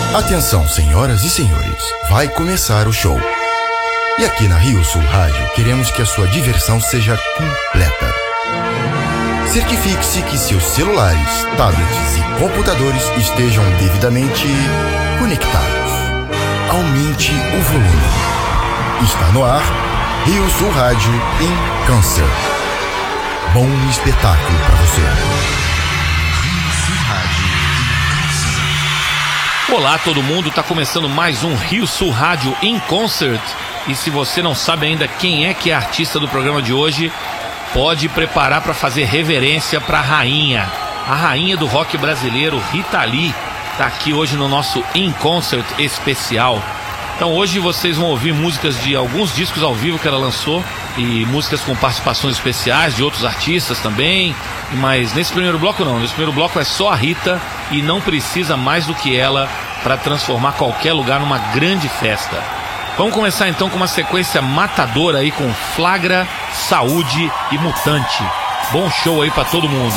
Atenção, senhoras e senhores, vai começar o show. E aqui na Rio Sul Rádio queremos que a sua diversão seja completa. Certifique-se que seus celulares, tablets e computadores estejam devidamente conectados. Aumente o volume. Está no ar, Rio Sul Rádio em Câncer. Bom espetáculo para você. Rio Sul Rádio em Câncer. Olá todo mundo, tá começando mais um Rio Sul Rádio in Concert. E se você não sabe ainda quem é que é a artista do programa de hoje, pode preparar para fazer reverência para a rainha do rock brasileiro, Rita Lee, tá aqui hoje no nosso In Concert especial. Então hoje vocês vão ouvir músicas de alguns discos ao vivo que ela lançou e músicas com participações especiais de outros artistas também, mas nesse primeiro bloco não, nesse primeiro bloco é só a Rita e não precisa mais do que ela para transformar qualquer lugar numa grande festa. Vamos começar então com uma sequência matadora aí com Flagra, Saúde e Mutante. Bom show aí pra todo mundo.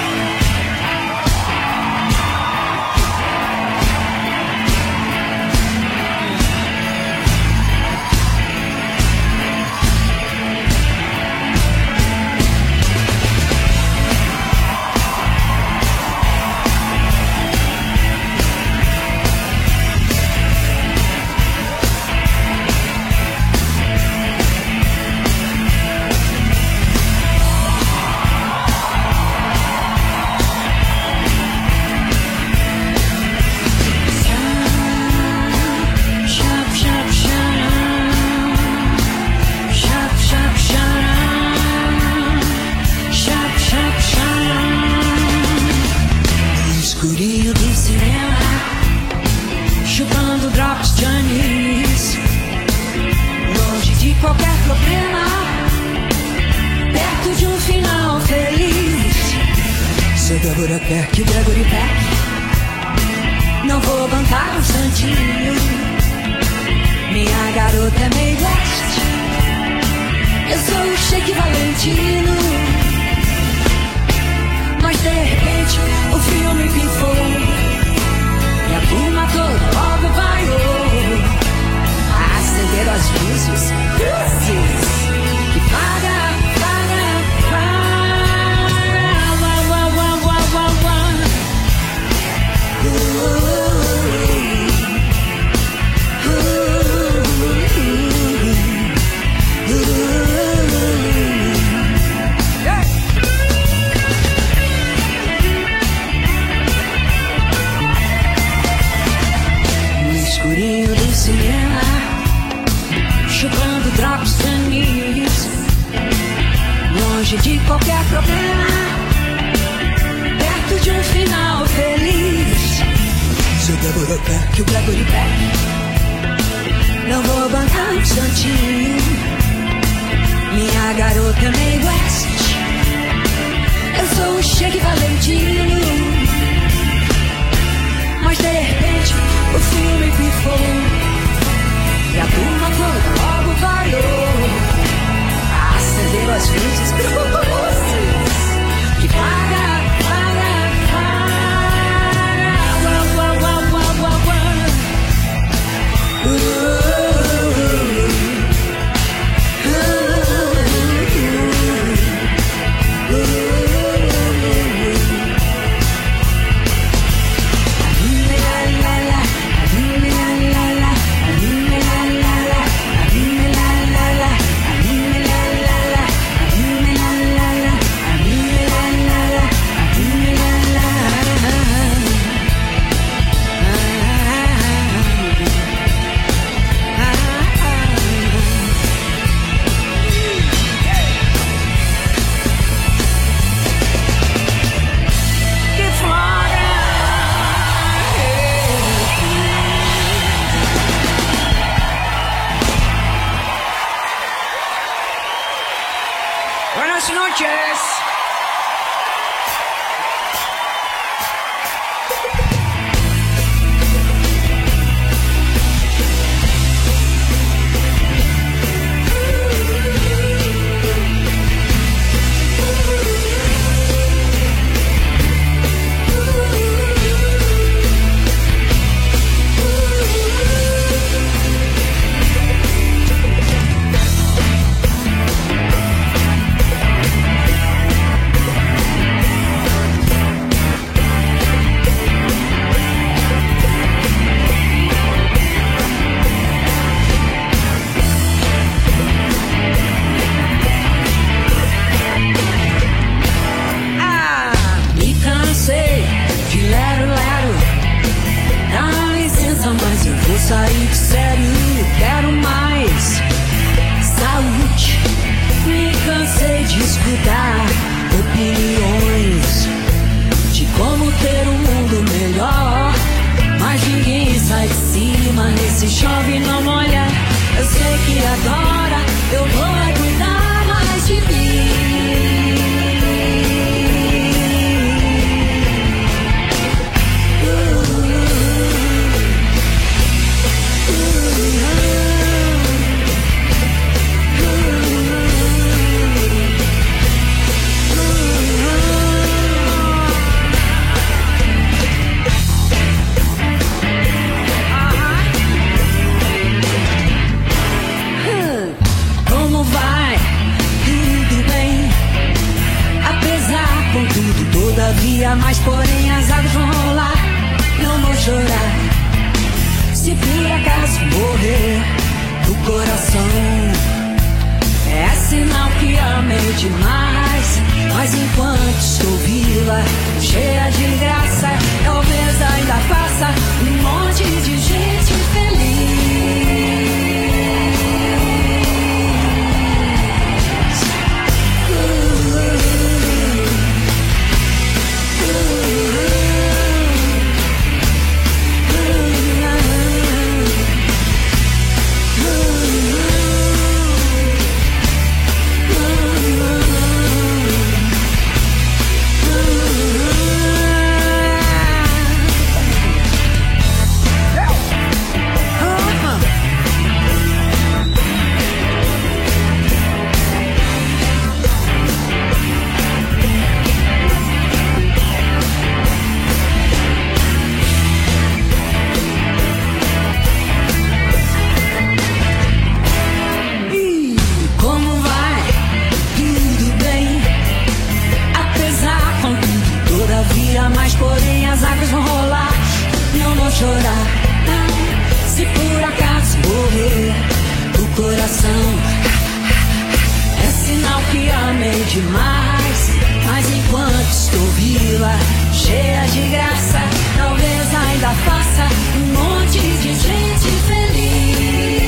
Débora quer que o Gregory Peck. Não vou bancar um santinho. Minha garota é meio West. Eu sou o Sheik Valentino. Mas de repente o filme pifou e a turma toda logo vaiou. Acenderam as luzes que paga. No escurinho do cinema, chupando drops de anis, longe de qualquer problema, perto de um final feliz. Se a Débora quer que o Gregory Peck, não vou bancar um santinho. Minha garota é meio West. Eu sou o Sheik Valentino. Mas de repente o filme pifou e a turma toda logo vaiou. Acenderam as luzes que paga. por acaso morrer do coração, é sinal que amei demais. Mas enquanto estou viva, cheia de graça, talvez ainda faça um monte de gente feliz. Mas porém as águas vão rolar, não vou chorar, não. Se por acaso morrer o coração, é sinal que amei demais. Mas enquanto estou viva, cheia de graça, talvez ainda faça um monte de gente feliz.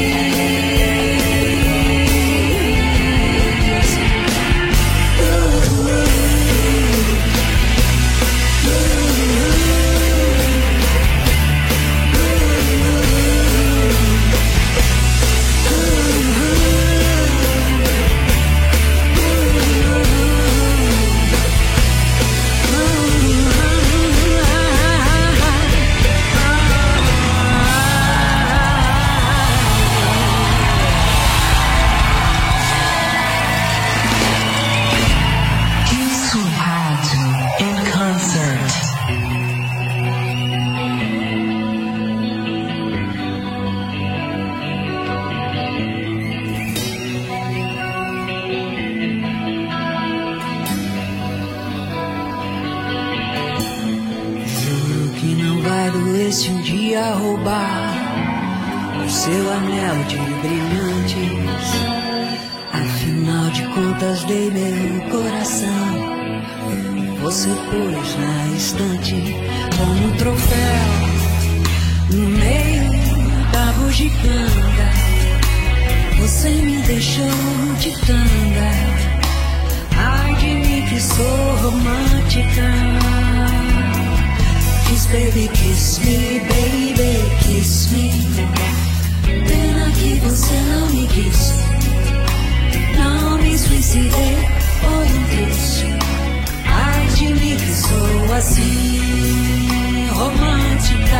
Se um dia roubar o seu anel de brilhantes, afinal de contas dei meu coração, você pôs na estante como um troféu no meio da bugiganga. Você me deixou de tanga, ai de mim que sou romântica. Kiss baby, kiss me, baby, kiss me. Pena que você não me quis, não me suicidei por um triz. Ai de mim que sou assim, romântica,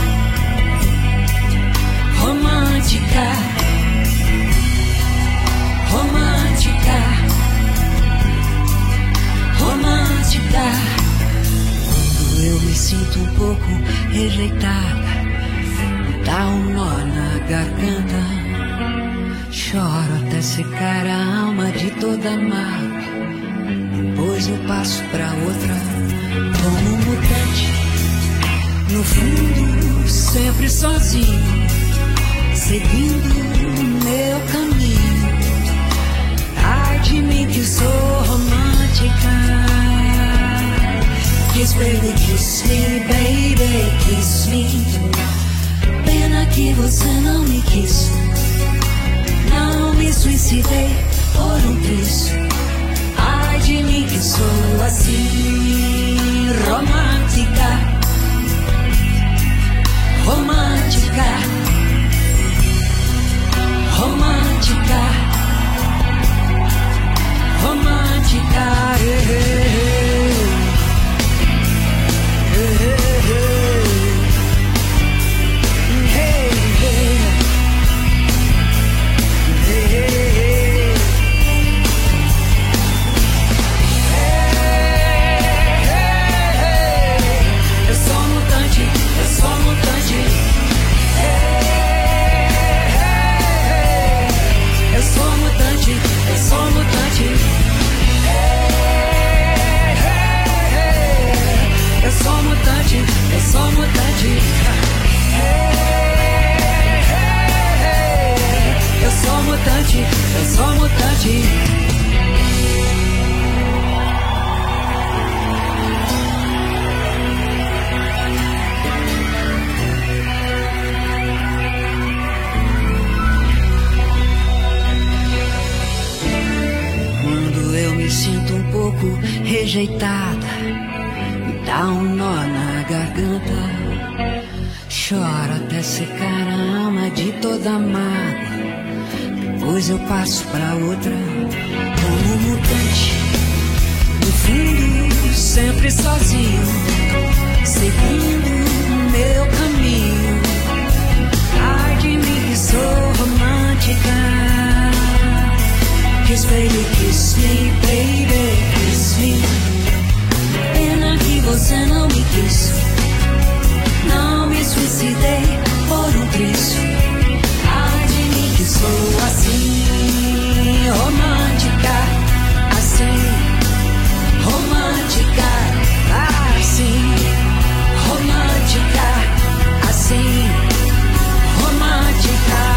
romântica, romântica, romântica. Eu me sinto um pouco rejeitada, dá um nó na garganta, choro até secar a alma de toda amada. Depois eu passo pra outra como um mutante, no fundo sempre sozinho, seguindo meu caminho. Ai de mim que sou romântica. Kiss baby, kiss me, baby, kiss me. Pena que você não me quis, não me suicidei por um triz. Ai de mim que sou assim, romântica, romântica, romântica, romântica. Eu sou mutante, Rejeitada, me dá um nó na garganta. Choro até secar a alma de toda mágoa. Depois eu passo pra outra, como mutante. No fundo, sempre sozinho, seguindo meu caminho. Ai de mim que sou romântica. Kiss baby, kiss me, baby, kiss me. Pena que você não me quis. Não me suicidei por um triz. Ai de mim que sou assim, romântica, assim, romântica, assim, romântica, assim, romântica.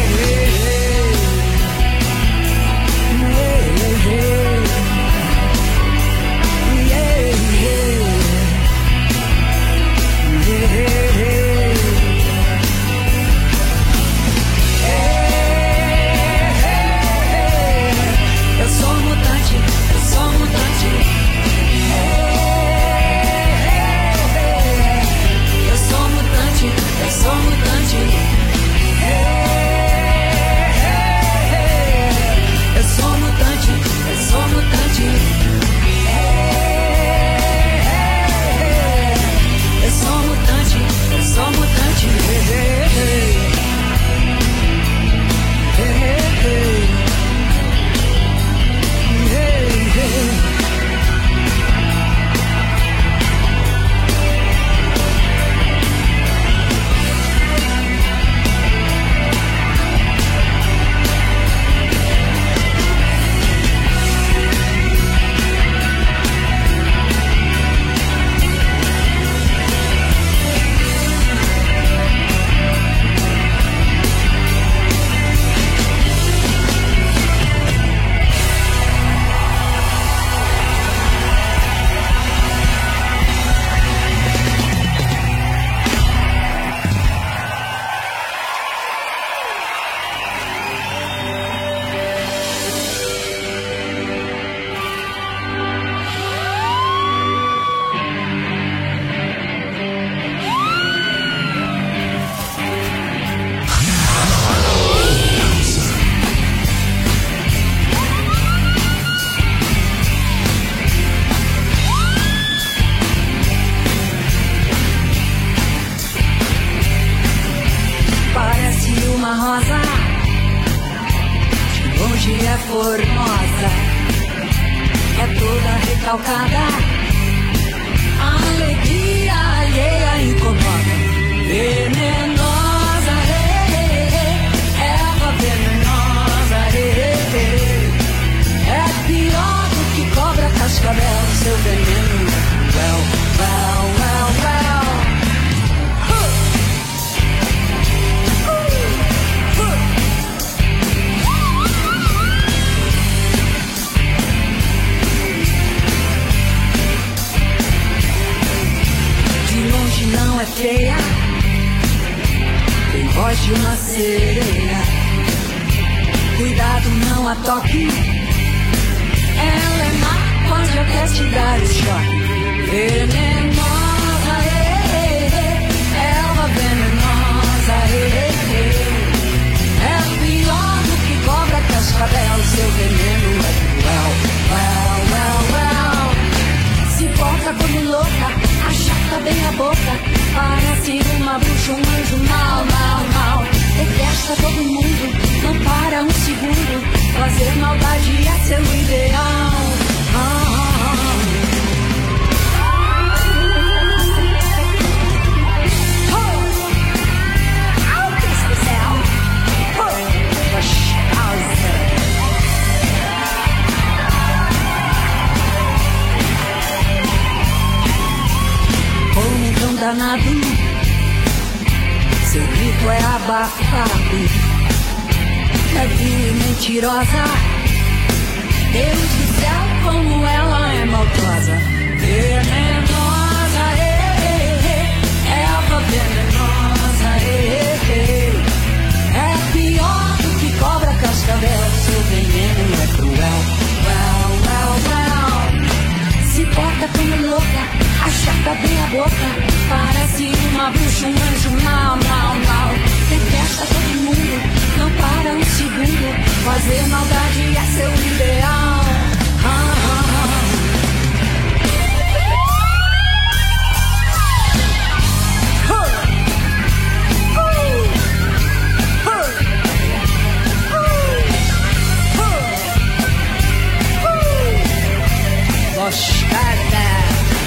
formosa, é toda recalcada. A alegria alheia incomoda. Venenosa, erva venenosa, é pior do que cobra cascavel. Seu veneno é cruel, well, well, well. Não é feia, tem voz de uma sereia. Cuidado, não a toque, ela é má, pode até te dar o choque. Venenosa, ela venenosa, é pior do que cobra cascavel. Seu veneno é cruel, well, well, well. Se porta como louca, achata bem a boca, parece uma bruxa, um anjo mal, mal, mal. Detesta todo mundo, não para um segundo, fazer maldade é seu ideal. Danado, seu grito é abafado, é vil e mentirosa, Deus do céu, como ela é maldosa, venenosa, erva venenosa, é pior do que cobra cascavel, seu veneno é cruel, se porta como louca, a chata bem a boca, parece uma bruxa, um anjo mal, detesta todo mundo, não para um segundo, fazer maldade é seu ideal. Moscada,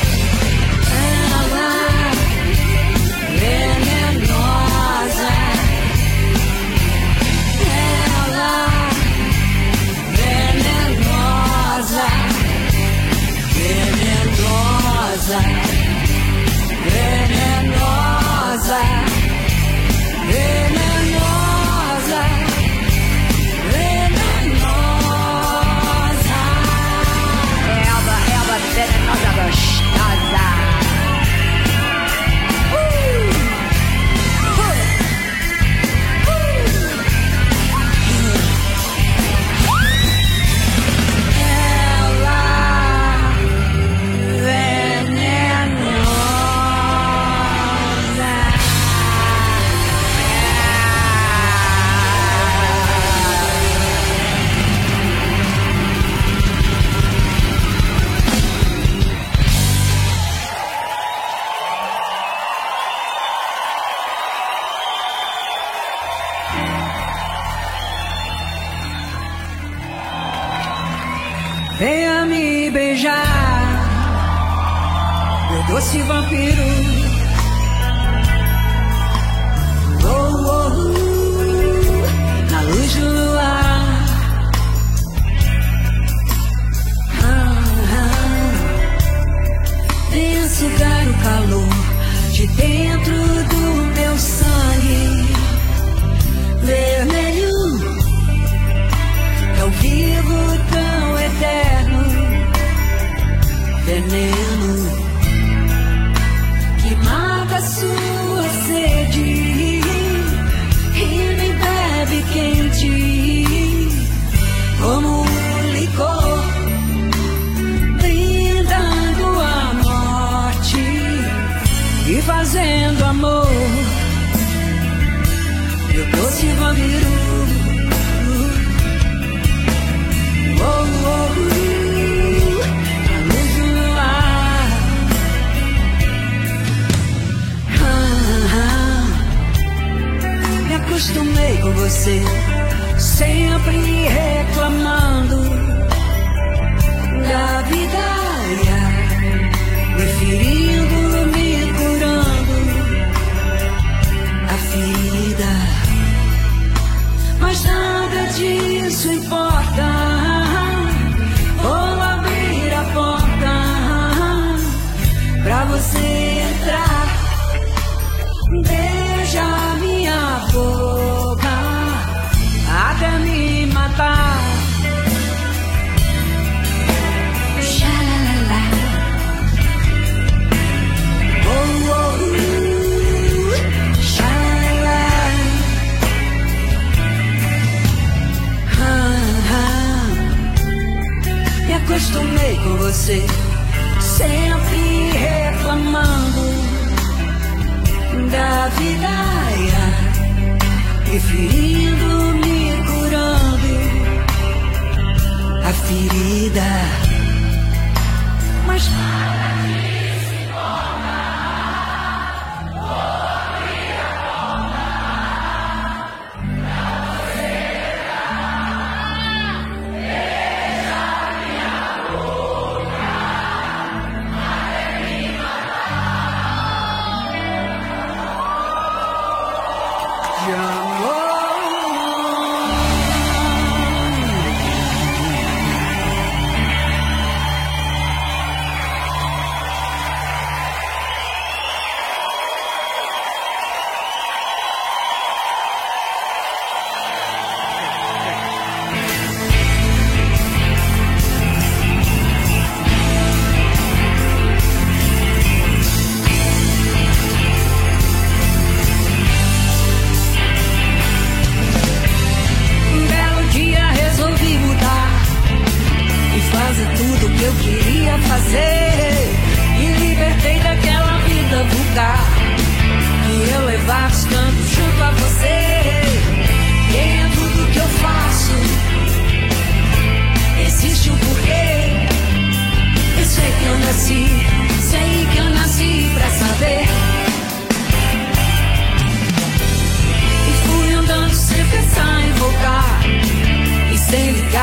ela venenosa, ela venenosa, venenosa, venenosa, venenosa, venenosa, erva venenosa gostosa. Venha me beijar, meu doce vampiro. Na luz do luar. Venha sugar o calor de dentro do meu sangue vermelho. É o vivo tão eterno, veneno que mata sua sede e me bebe quente como um licor, brindando a morte e fazendo amor. Meu doce vampiro. Me acostumei com você, sempre reclamando da vida, me ferindo, me curando a ferida, mas nada disso importa. Vou abrir a porta pra você entrar, beija minha boca até me matar. Xalala, xalala, me acostumei com você, sempre reclamando da vida, me ferindo, me curando a ferida, mas nada disso importa. Vou abrir a porta pra você entrar, beija minha boca até me matar. De amor.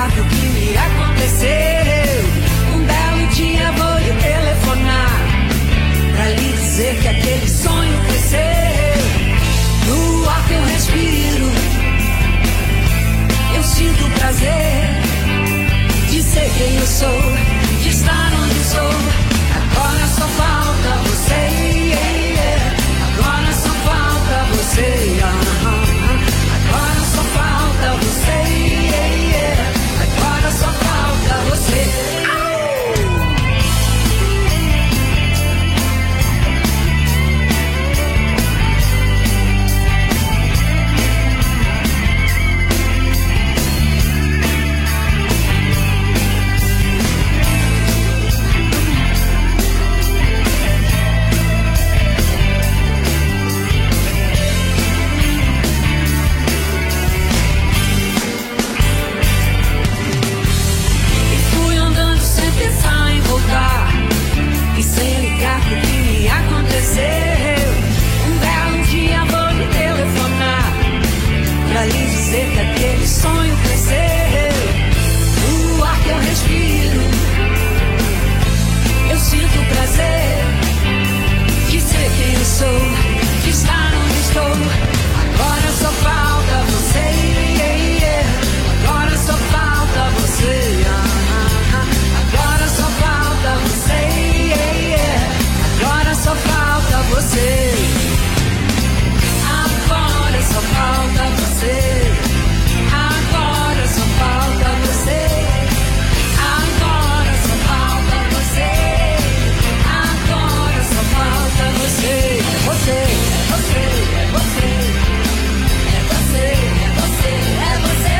explicar o que me aconteceu. Um belo dia vou lhe telefonar pra lhe dizer que aquele sonho cresceu. No ar que eu respiro, eu sinto prazer de ser quem eu sou, de estar onde sou. Agora só falta você, agora só falta você, agora só falta você, agora só falta você. E sem ligar pro que me aconteceu. Um belo dia vou lhe telefonar pra lhe dizer que aquele sonho cresceu. No ar que eu respiro, eu sinto prazer de ser quem eu sou, de estar onde estou. Agora só falta você, agora só falta você, agora só falta você, agora só falta você, agora só falta você, agora só falta você, agora só falta você, agora só falta você. É você, é você, é você, é você, é você, é você.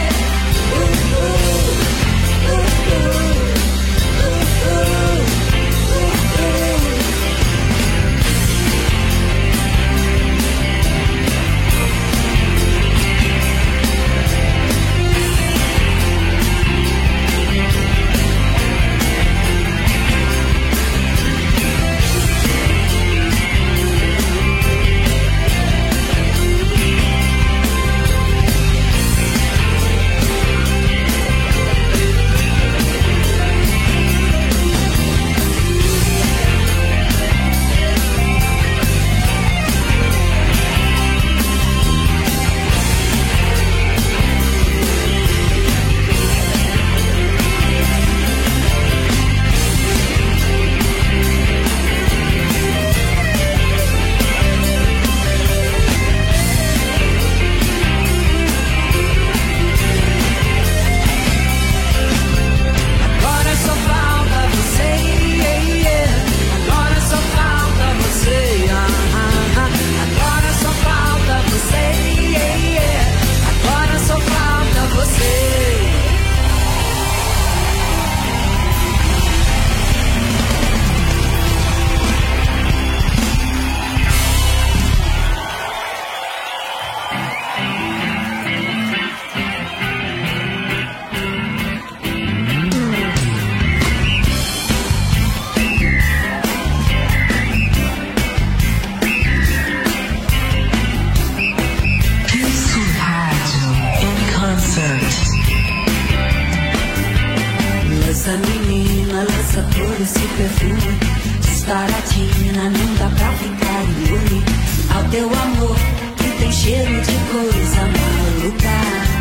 Lança menina, lança todo esse perfume. Disparatina, não dá pra ficar imune ao teu amor que tem cheiro de coisa maluca.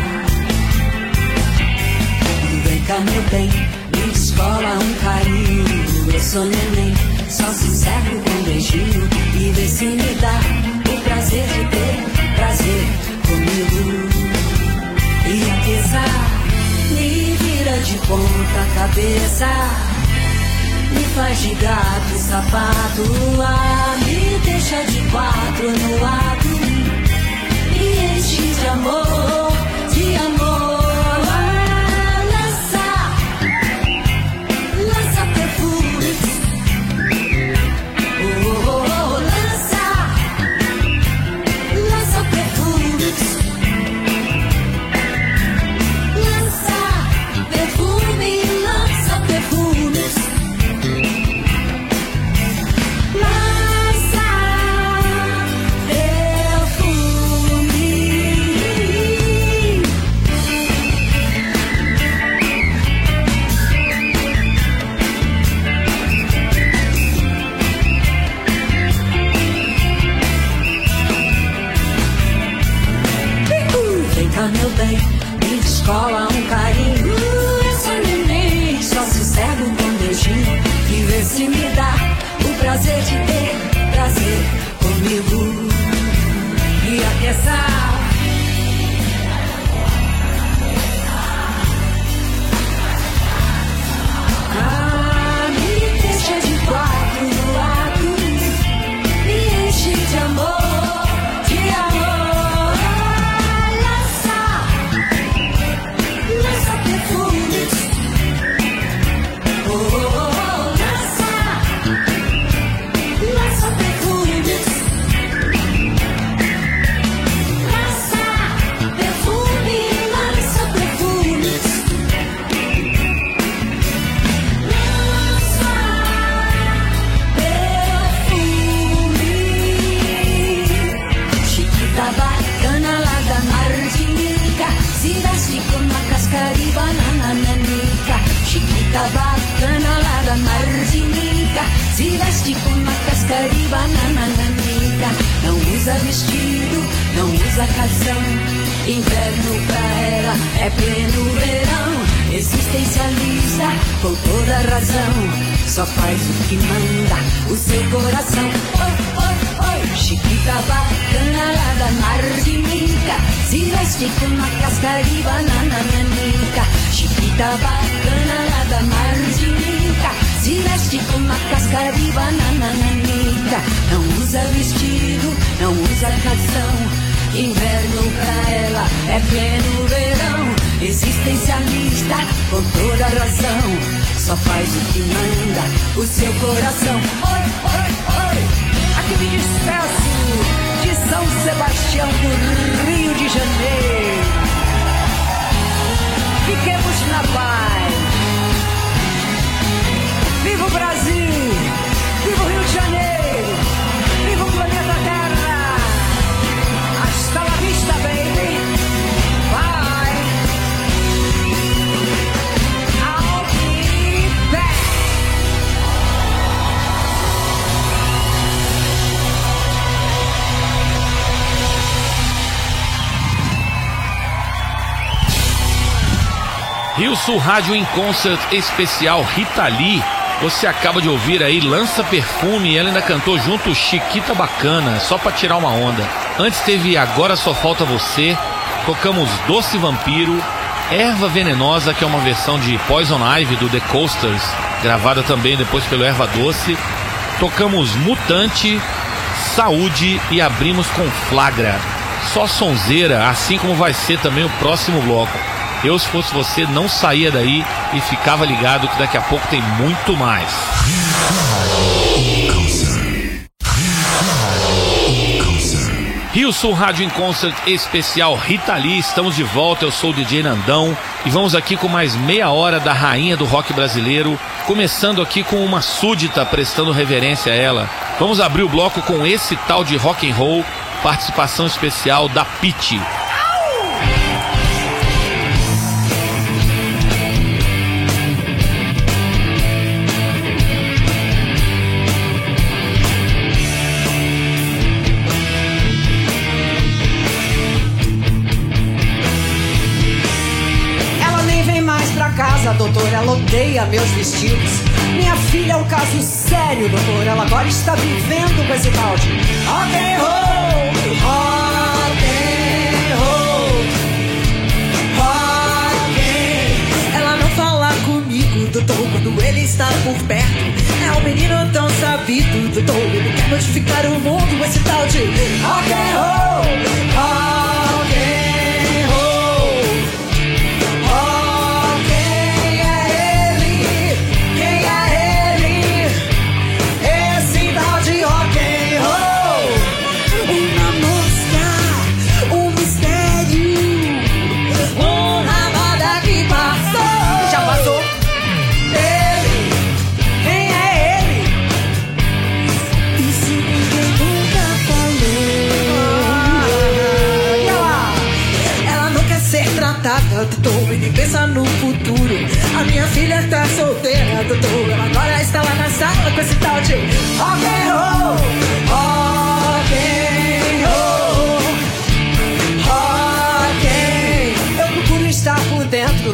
Vem cá meu bem, me descola um carinho. Eu sou neném, só sossego com um beijinho. E vê se me dá o prazer de ter prazer comigo. E apesar me vira de ponta cabeça, me faz de gato sapato, me deixa de quatro no ato, me enche de amor, de amor. Lança perfumes, lança perfumes. Lança perfume. meu bem, me descola um carinho. Eu sou neném, só sossego com um beijinho. E vê se me dá o prazer de ter prazer comigo. E aqueça. Me deixa de quatro no ato, me enche de amor, de amor. Lança perfumes, lança perfumes, lança perfumes. Chiquita bacana lá da Martinica, se veste com uma casca de banana nanica. Chiquita bacana lá da Martinica, se veste com uma casca de banana nanica. Não usa vestido, não usa calção, inverno pra ela é pleno verão. Existencialista com toda razão, só faz o que manda o seu coração. Oi, oi, oi. Chiquita bacana lá da Martinica, se veste com uma casca de banana nanica. Chiquita bacana lá da Martinica, se veste com uma casca de banana nanica. Não usa vestido, não usa calção, inverno pra ela é pleno verão. Existencialista com toda razão, só faz o que manda o seu coração. Oi, oi, oi. Aqui me despeço de São Sebastião do Rio de Janeiro. Fiquemos na paz. Viva o Brasil, viva o Rio de Janeiro, viva o planeta Terra. Hasta la vista, baby. Bye. I'll be back. Rio Sul Rádio em Concert especial Rita Lee. Você acaba de ouvir aí Lança Perfume, e ela ainda cantou junto Chiquita Bacana, só pra tirar uma onda. Antes teve Agora Só Falta Você, tocamos Doce Vampiro, Erva Venenosa, que é uma versão de Poison Ivy do The Coasters, gravada também depois pelo Erva Doce. Tocamos Mutante, Saúde e abrimos com Flagra. Só sonzeira, assim como vai ser também o próximo bloco. Eu, se fosse você, não saía daí e ficava ligado que daqui a pouco tem muito mais. Rio Sul Rádio em Concert especial Rita Lee. Estamos de volta, eu sou o DJ Nandão e vamos aqui com mais meia hora da rainha do rock brasileiro, começando aqui com uma súdita, prestando reverência a ela. Vamos abrir o bloco com esse tal de rock and roll, participação especial da Pitty. Doutor, ela odeia meus vestidos. Minha filha é um caso sério, doutor. Ela agora está vivendo com esse tal de rock and roll, rock and roll, rock and... Ela não fala comigo, doutor, quando ele está por perto. É um menino tão sabido, doutor. Ele quer modificar o mundo com esse tal de rock and roll, rock and roll. Doutor, ele pensa no futuro. A minha filha está solteira, doutor. Ela agora está lá na sala com esse tal de rock and roll, rock and roll, rock and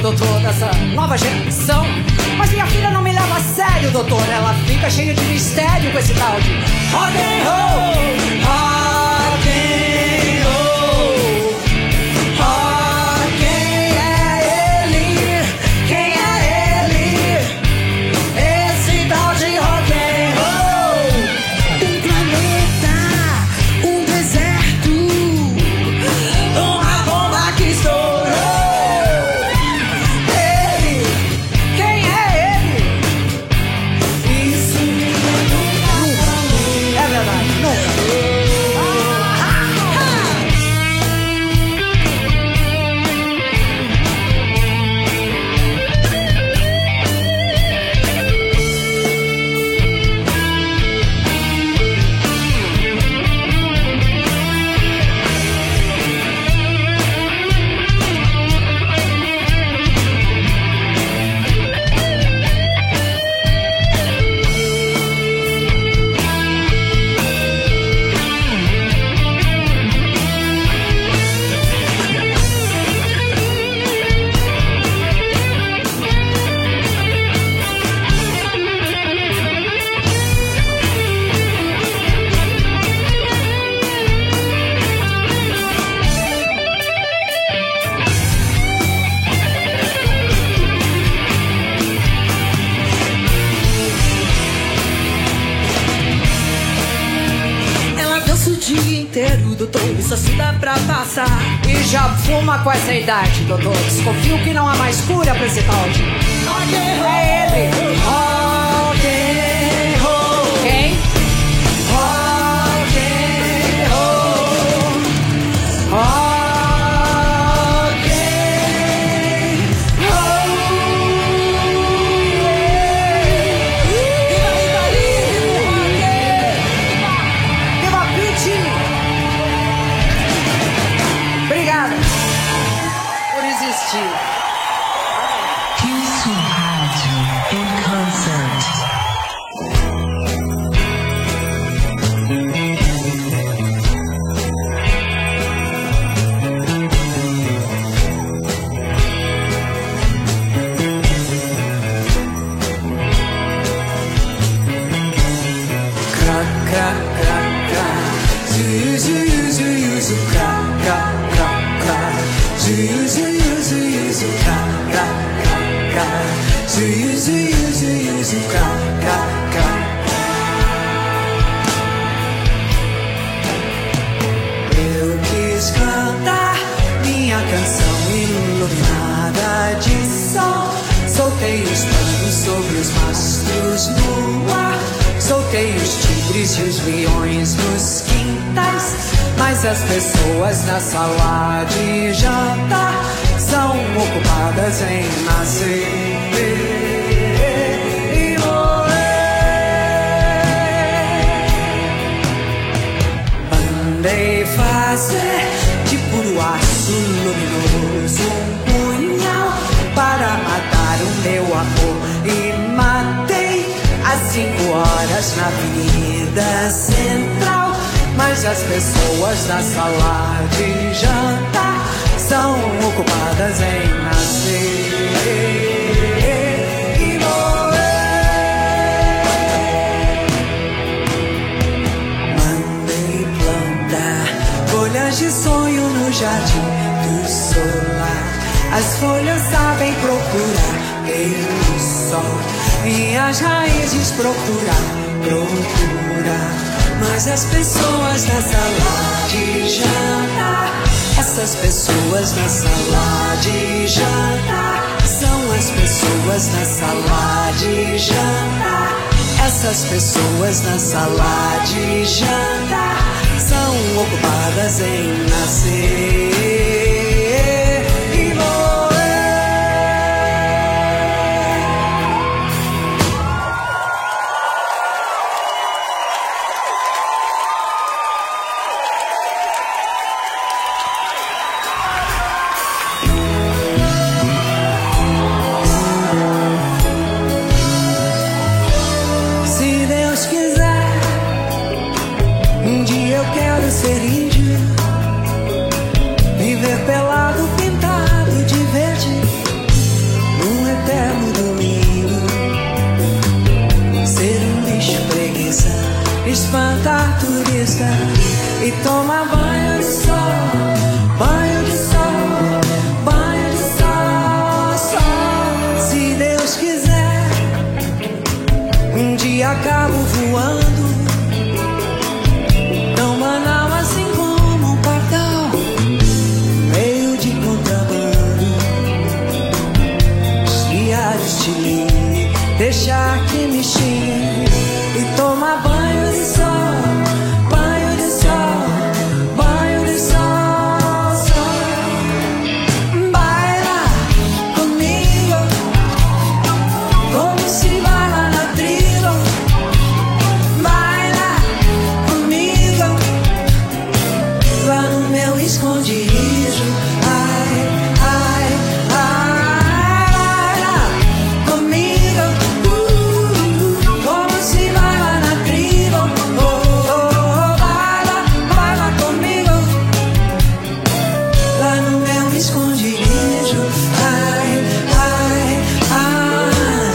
doutor, dessa nova geração. Mas minha filha não me leva a sério, doutor. Ela fica cheia de mistério com esse tal de rock and roll, rock and roll. Oh, quem é ele? Quem é ele? Esse tal de rock and roll. Um planeta, um deserto, uma bomba que estourou. Ele, quem é ele? Isso nunca, é verdade, nunca. Doutor, isso assim dá pra passar. E já fuma com essa idade, doutor. Desconfio que não há mais cura pra esse tal de rock and roll. É ele, rock and roll. Quem? Rock and roll, rock and roll. Viva Rita Lee, viva Pitty. Obrigada por existir. Rio-Sul Rádio em concert. Cra, cra, cra, cra. Zuyu, zuyu, zuyu, zuyu, cra, cra, cra, cra. Zuyu, zuyu, zuyu, zuyu, cra, cra, cra, cra. Zuyu, zuyu, zuyu, zuyu, cra, cra, cra. Eu quis cantar minha canção iluminada de sol. Soltei os panos sobre os mastros no ar. Soltei os tigres e os leões nos quintais. Mas as pessoas na sala de jantar são ocupadas em nascer e morrer. Mandei fazer de puro aço luminoso um punhal para matar o meu amor. E matei às 5 horas na Avenida Central. Mas as pessoas na sala de jantar são ocupadas em nascer e morrer. Mandei plantar folhas de sonho no jardim do solar. As folhas sabem procurar pelo sol. Minhas raízes procurar. Mas as pessoas na sala de jantar, essas pessoas na sala de jantar, são as pessoas na sala de jantar. Essas pessoas na sala de jantar são ocupadas em nascer e morrer. Ser índio, viver pelado, pintado de verde, esconderijo. Ai, ai, ai, comigo, como se baila na tribo. Oh, oh, oh, baila, baila comigo, lá no meu esconderijo. Ai, ai, ai.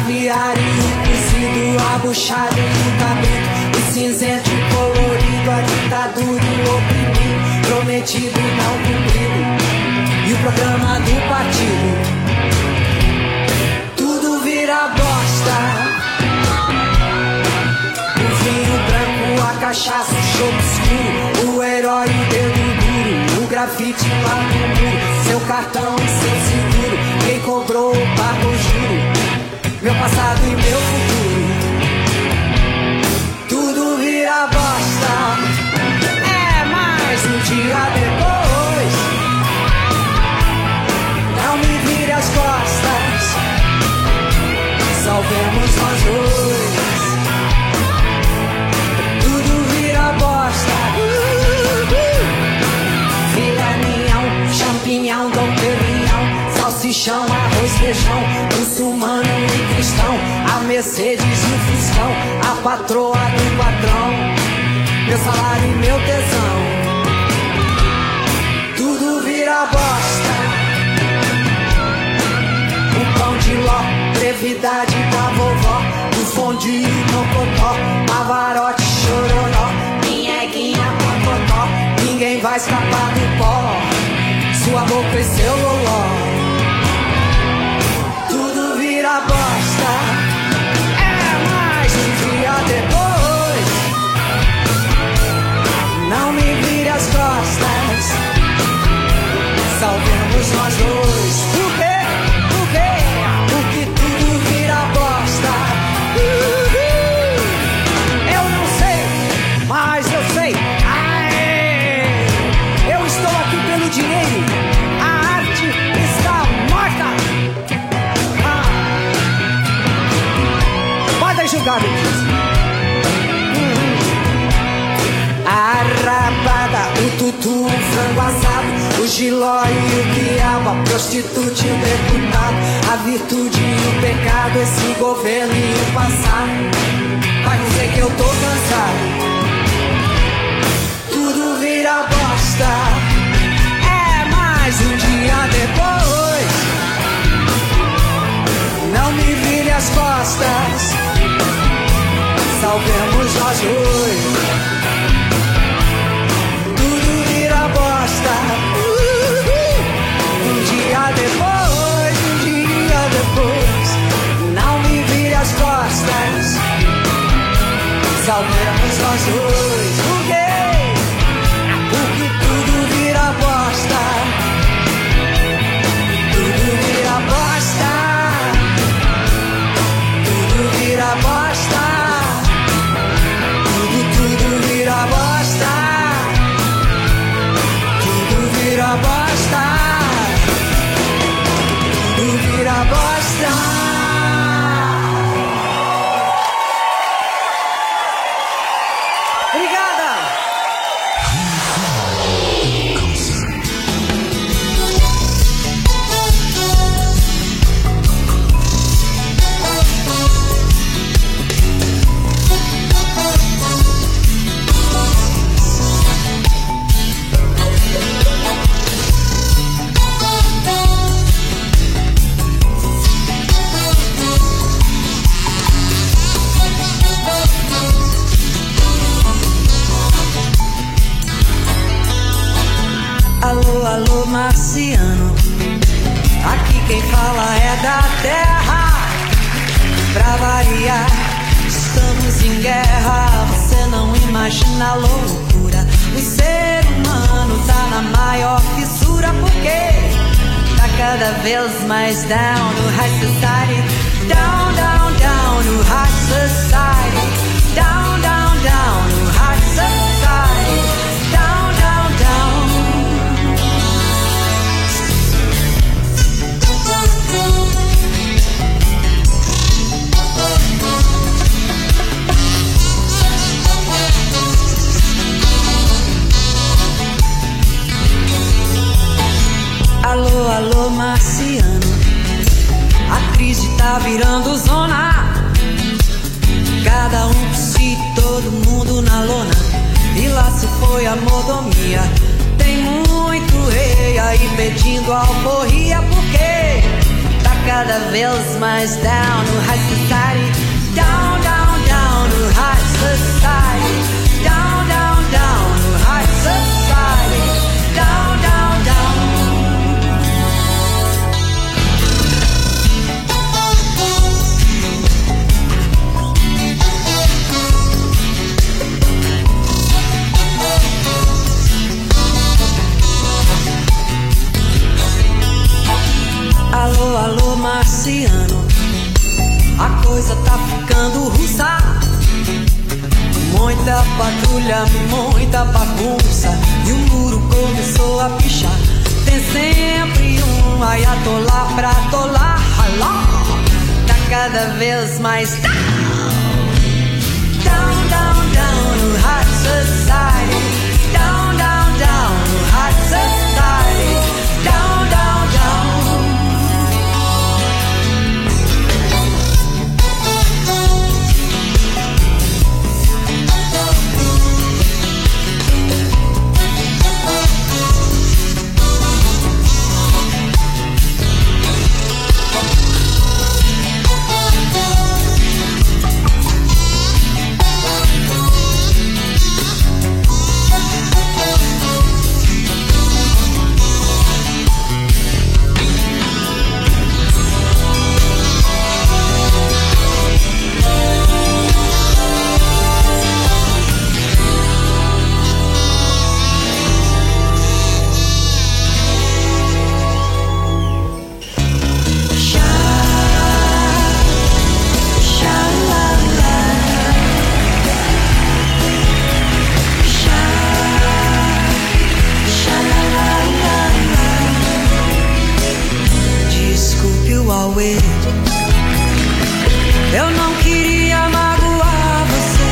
caviar e o cozido, a buchada e o cabelo, o cinzento e colorido, a ditadura e o oprimido, prometido e não cumprido, e o programa do partido. Tudo vira bosta. O vinho branco, a cachaça, o chope escuro, o herói, o dedo duro, o grafite lá no muro, seu cartão e seu seguro, quem cobrou pagou juro, meu passado e meu futuro. Tudo vira bosta. É mais um dia depois. Não me vire as costas, salvemos nós dois. Tudo vira bosta. Filé mignon, champignon, dom perignon, salsichão, arroz, feijão, muçulmano e cristão, a Mercedes e o Fuscão, a patroa do patrão, meu salário e meu tesão. Tudo vira bosta. O pão de ló, brevidade da vovó, o fondue, mocotó, pavarote, chororó, minheguinha, cocotó, ninguém vai escapar do pó, sua boca e seu loló. Tudo vira bosta. É mais um dia depois. Não me vire as costas, salvemos nós dois. Por quê? Por quê? Porque tudo vira bosta. Eu não sei, mas eu sei. Aê! Eu estou aqui pelo dinheiro. A arte está morta. Pode julgar, meu Deus. A rabada, o tutu, o frango assado, o giló e o quiabo, a prostituta e o deputado, a virtude e o pecado, esse governo e o passado. Vai dizer que eu tô cansado. Tudo vira bosta. É mais um dia depois. Não me vire as costas, salvemos nós dois. Tudo vira bosta. Um dia depois, não me vire as costas, salvemos nós dois. Por quê? Porque tudo vira bosta. Tudo vira bosta. Tudo vira bosta. Tudo vira bosta. Tudo vira bosta. Tudo vira bosta. Alô, marciano, aqui quem fala é da terra. Pra variar, estamos em guerra. Você não imagina a loucura. O ser humano tá na maior fissura, porque tá cada vez mais down no high society. Down, down, down no high society. Down, down, down no high society. Down, down, down. Alô, alô, marciano, a crise tá virando zona. Cada um por si, todo mundo na lona. E lá se foi a mordomia. Tem muito rei aí pedindo alforria, porque tá cada vez mais down no high society. Down, down, down no high society. Down, down, down no high society. Down, down, down. Alô, alô, marciano, a coisa tá ficando russa. Muita patrulha, muita bagunça, e o muro começou a pichar. Tem sempre um ayatollah pra atolar. Tá cada vez mais down, down, down, down no high society. Down, down, down no high society. Down, down, down. Eu não queria magoar você.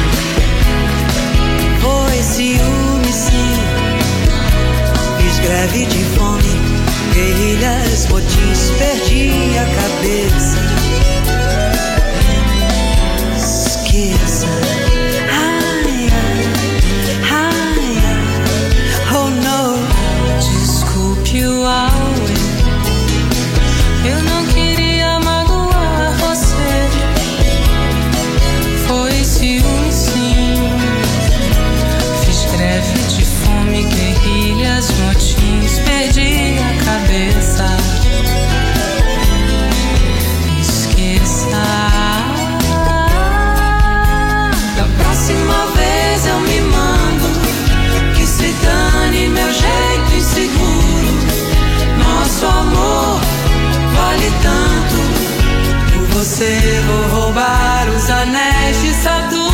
Foi ciúme, sim. Fiz greve de fome, guerrilhas, botins, perdi a cabeça. Esqueça. Ai, ai, ai, ai. Oh no. Desculpe o auê. Eu não queria magoar você. Foi ciúme, sim. Fiz greve de fome, guerrilhas, motins, perdi a cabeça. Esqueça. Da próxima vez eu me mando. Que se dane meu jeito inseguro. Nosso amor vale tanto. Por você vou roubar os anéis de Saturno.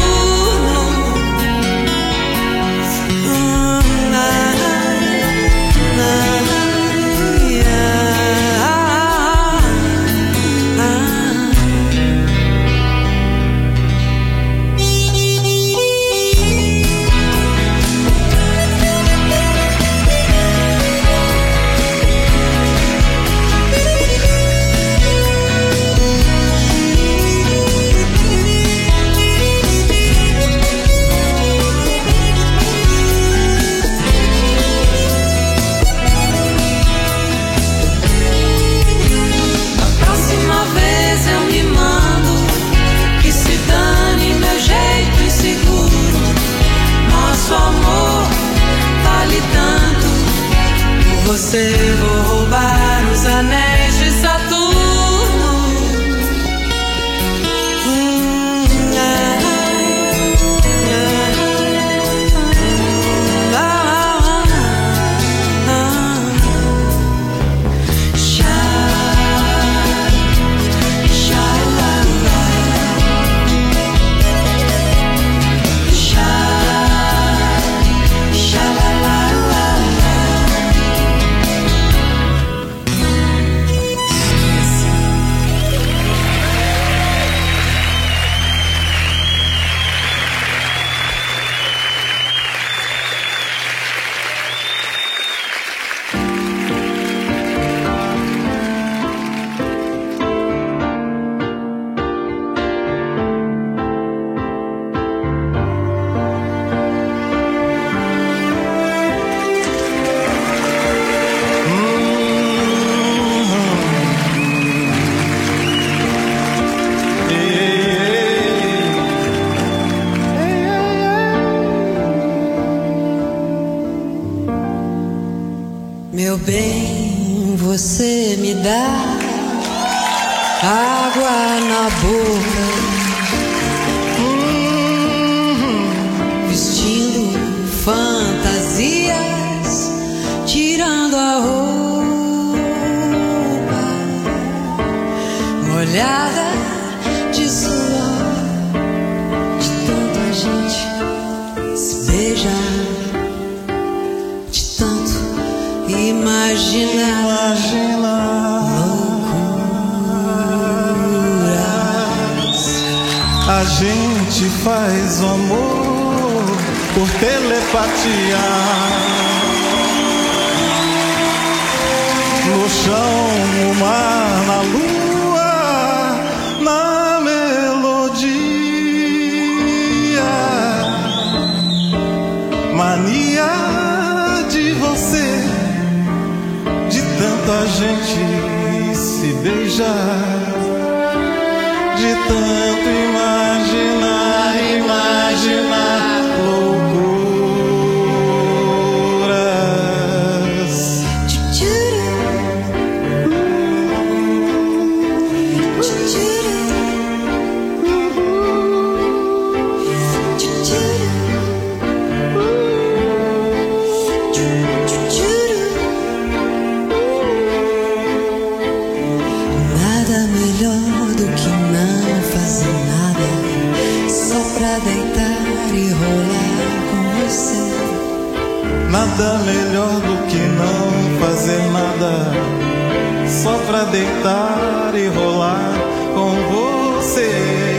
água na boca, vestindo fantasias, tirando a roupa molhada de suor, de tanto a gente se beijar, de tanto imaginar. A gente faz o amor por telepatia, no chão, no mar, na lua, na melodia. Mania de você, de tanto a gente se beijar, de tanto imaginar loucuras. Nada melhor do que não fazer nada, só pra deitar e rolar com você. Nada melhor do que não fazer nada, só pra deitar e rolar com você.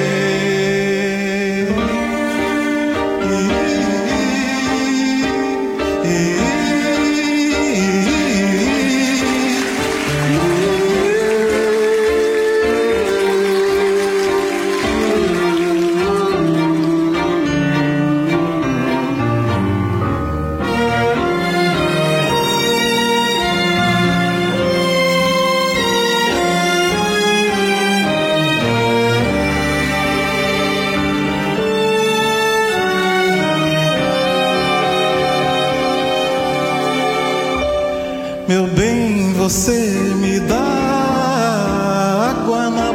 Meu bem, você me dá água na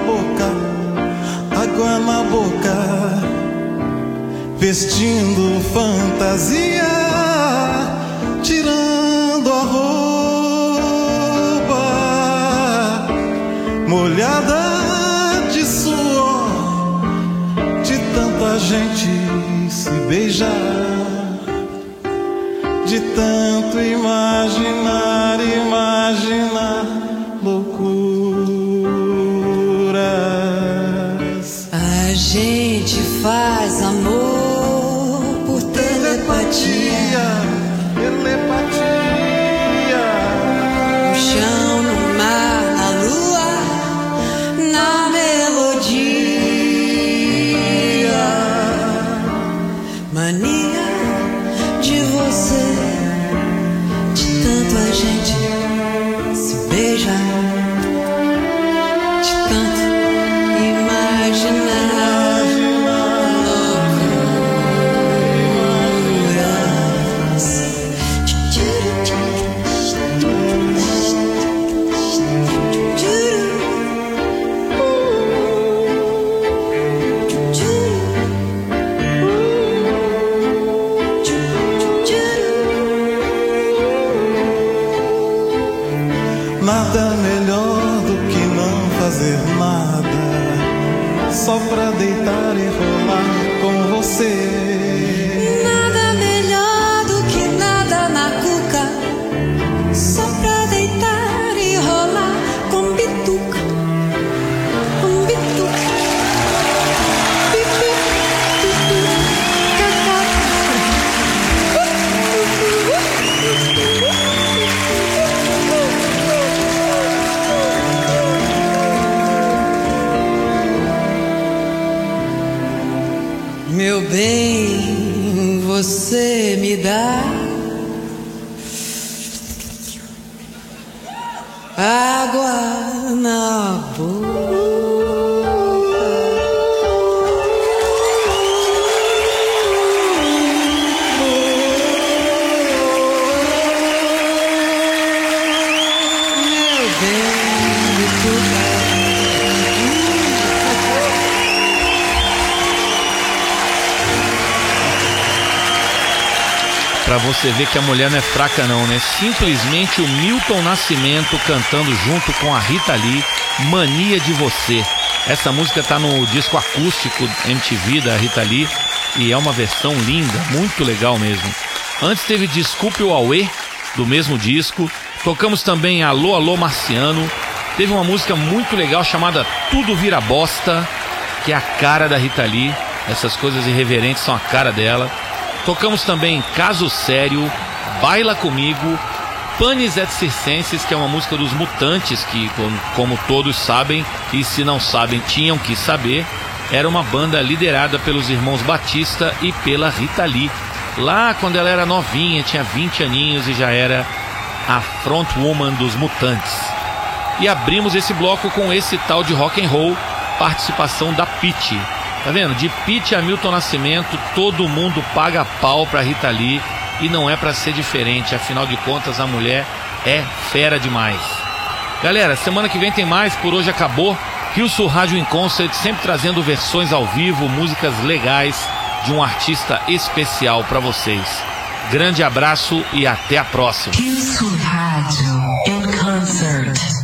boca, vestindo fantasia, tirando a roupa molhada de suor, de tanta gente se beijar, de tanto imaginar loucuras. A gente faz amor por telepatia, no chão, no mar, na lua, na melodia. Mania de você, de tanto a gente se beija, de tanto imaginar loucuras. Nada melhor do que não fazer nada, só pra deitar e rolar com você. Nada melhor do que nada na cuca, só pra deitar e rolar com bituca, com bituca. Pipi, pipi, cacá. Meu bem, você me dá água na boca. Meu bem, me toca. Pra você ver que a mulher não é fraca não, né? Simplesmente o Milton Nascimento cantando junto com a Rita Lee, Mania de Você. Essa música tá no disco acústico MTV da Rita Lee e é uma versão linda, muito legal mesmo. Antes teve Desculpe o Auê, do mesmo disco. Tocamos também Alô, Alô Marciano. Teve uma música muito legal chamada Tudo Vira Bosta, que é a cara da Rita Lee. Essas coisas irreverentes são a cara dela. Tocamos também Caso Sério, Baila Comigo, Panis et Circenses, que é uma música dos Mutantes, que como todos sabem, e se não sabem tinham que saber, era uma banda liderada pelos irmãos Batista e pela Rita Lee. Lá quando ela era novinha, tinha 20 aninhos e já era a frontwoman dos Mutantes. E abrimos esse bloco com esse tal de rock and roll, participação da Pitty. Tá vendo? De Pitty a Milton Nascimento, todo mundo paga pau pra Rita Lee e não é pra ser diferente. Afinal de contas, a mulher é fera demais. Galera, semana que vem tem mais. Por hoje acabou. Rio Sul Rádio in Concert, sempre trazendo versões ao vivo, músicas legais de um artista especial pra vocês. Grande abraço e até a próxima. Rio Sul Rádio in Concert.